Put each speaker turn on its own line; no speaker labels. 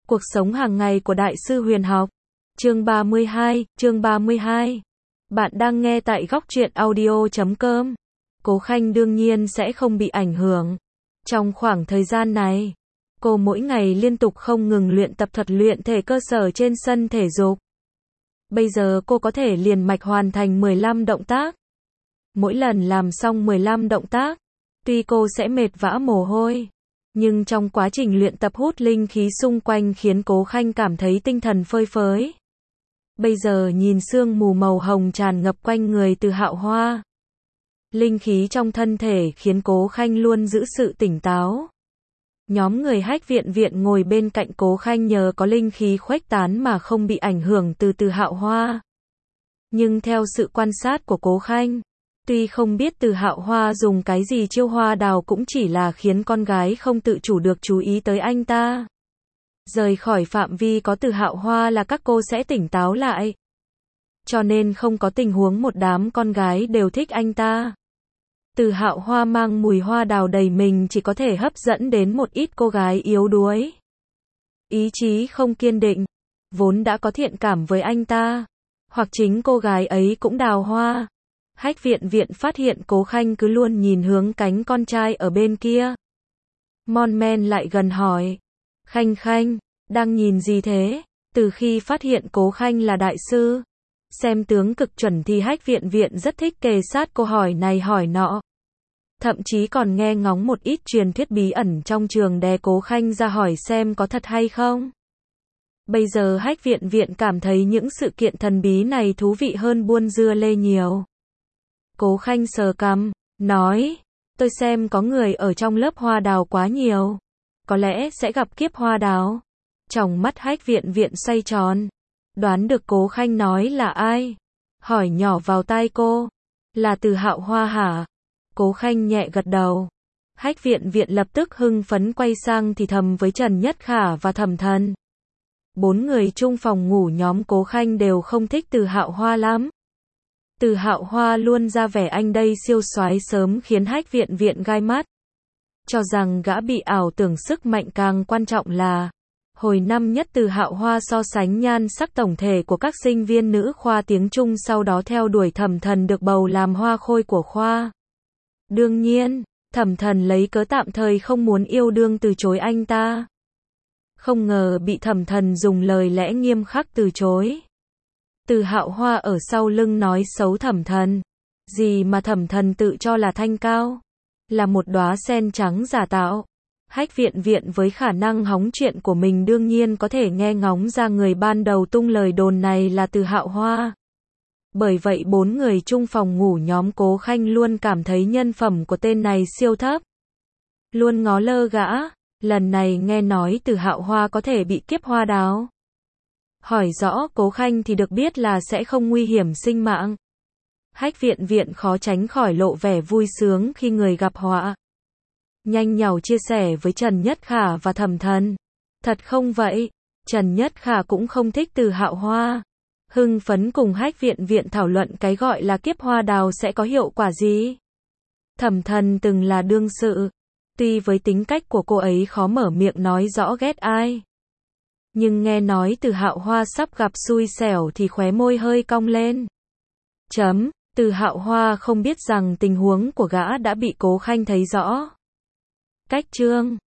Cuộc sống hàng ngày của Đại sư Huyền học. Chương 32. Bạn đang nghe tại góc truyện audio.com. Cố Khanh đương nhiên sẽ không bị ảnh hưởng. Trong khoảng thời gian này, cô mỗi ngày liên tục không ngừng luyện tập thuật luyện thể cơ sở trên sân thể dục. Bây giờ cô có thể liền mạch hoàn thành 15 động tác. Mỗi lần làm xong 15 động tác, tuy cô sẽ mệt vã mồ hôi, nhưng trong quá trình luyện tập hút linh khí xung quanh khiến Cố Khanh cảm thấy tinh thần phơi phới. Bây giờ nhìn sương mù màu hồng tràn ngập quanh người Từ Hạo Hoa. Linh khí trong thân thể khiến Cố Khanh luôn giữ sự tỉnh táo. Nhóm người Hách Viện ngồi bên cạnh Cố Khanh nhờ có linh khí khuếch tán mà không bị ảnh hưởng từ Từ Hạo Hoa. Nhưng theo sự quan sát của Cố Khanh, tuy không biết Từ Hạo Hoa dùng cái gì chiêu hoa đào cũng chỉ là khiến con gái không tự chủ được chú ý tới anh ta. Rời khỏi phạm vi có Từ Hạo Hoa là các cô sẽ tỉnh táo lại. Cho nên không có tình huống một đám con gái đều thích anh ta. Từ Hạo Hoa mang mùi hoa đào đầy mình chỉ có thể hấp dẫn đến một ít cô gái yếu đuối. Ý chí không kiên định, vốn đã có thiện cảm với anh ta. Hoặc chính cô gái ấy cũng đào hoa. Hách Viện phát hiện Cố Khanh cứ luôn nhìn hướng cánh con trai ở bên kia. Mon Men lại gần hỏi. Khanh, đang nhìn gì thế? Từ khi phát hiện Cố Khanh là đại sư, xem tướng cực chuẩn thì Hách Viện rất thích kề sát cô hỏi này hỏi nọ. Thậm chí còn nghe ngóng một ít truyền thuyết bí ẩn trong trường đè Cố Khanh ra hỏi xem có thật hay không. Bây giờ Hách Viện cảm thấy những sự kiện thần bí này thú vị hơn buôn dưa lê nhiều. Cố Khanh sờ cằm, nói, tôi xem có người ở trong lớp hoa đào quá nhiều. Có lẽ sẽ gặp kiếp hoa đào. Tròng mắt Hách Viện xoay tròn. Đoán được Cố Khanh nói là ai? Hỏi nhỏ vào tai cô. Là Từ Hạo Hoa hả? Cố Khanh nhẹ gật đầu. Hách Viện lập tức hưng phấn quay sang thì thầm với Trần Nhất Khả và Thẩm Thần. 4 người chung phòng ngủ nhóm Cố Khanh đều không thích Từ Hạo Hoa lắm. Từ Hạo Hoa luôn ra vẻ anh đây siêu soái sớm khiến Hách Viện gai mắt. Cho rằng gã bị ảo tưởng sức mạnh càng quan trọng là hồi năm nhất Từ Hạo Hoa so sánh nhan sắc tổng thể của các sinh viên nữ khoa tiếng Trung, sau đó theo đuổi Thẩm Thần được bầu làm hoa khôi của khoa. Đương nhiên, Thẩm Thần lấy cớ tạm thời không muốn yêu đương từ chối anh ta. Không ngờ bị Thẩm Thần dùng lời lẽ nghiêm khắc từ chối. Từ Hạo Hoa ở sau lưng nói xấu Thẩm Thần. Gì mà Thẩm Thần tự cho là thanh cao, là một đóa sen trắng giả tạo. Hách Viện với khả năng hóng chuyện của mình đương nhiên có thể nghe ngóng ra người ban đầu tung lời đồn này là Từ Hạo Hoa. Bởi vậy 4 người chung phòng ngủ nhóm Cố Khanh luôn cảm thấy nhân phẩm của tên này siêu thấp. Luôn ngó lơ gã. Lần này nghe nói Từ Hạo Hoa có thể bị kiếp hoa đào. Hỏi rõ Cố Khanh thì được biết là sẽ không nguy hiểm sinh mạng. Hách Viện khó tránh khỏi lộ vẻ vui sướng khi người gặp họa. Nhanh nhảu chia sẻ với Trần Nhất Khả và Thẩm Thần. Thật không vậy, Trần Nhất Khả cũng không thích Từ Hạo Hoa. Hưng phấn cùng Hách Viện thảo luận cái gọi là kiếp hoa đào sẽ có hiệu quả gì. Thẩm Thần từng là đương sự. Tuy với tính cách của cô ấy khó mở miệng nói rõ ghét ai, nhưng nghe nói Từ Hạo Hoa sắp gặp xui xẻo thì khóe môi hơi cong lên. Từ Hạo Hoa không biết rằng tình huống của gã đã bị Cố Khanh thấy rõ. Cách chương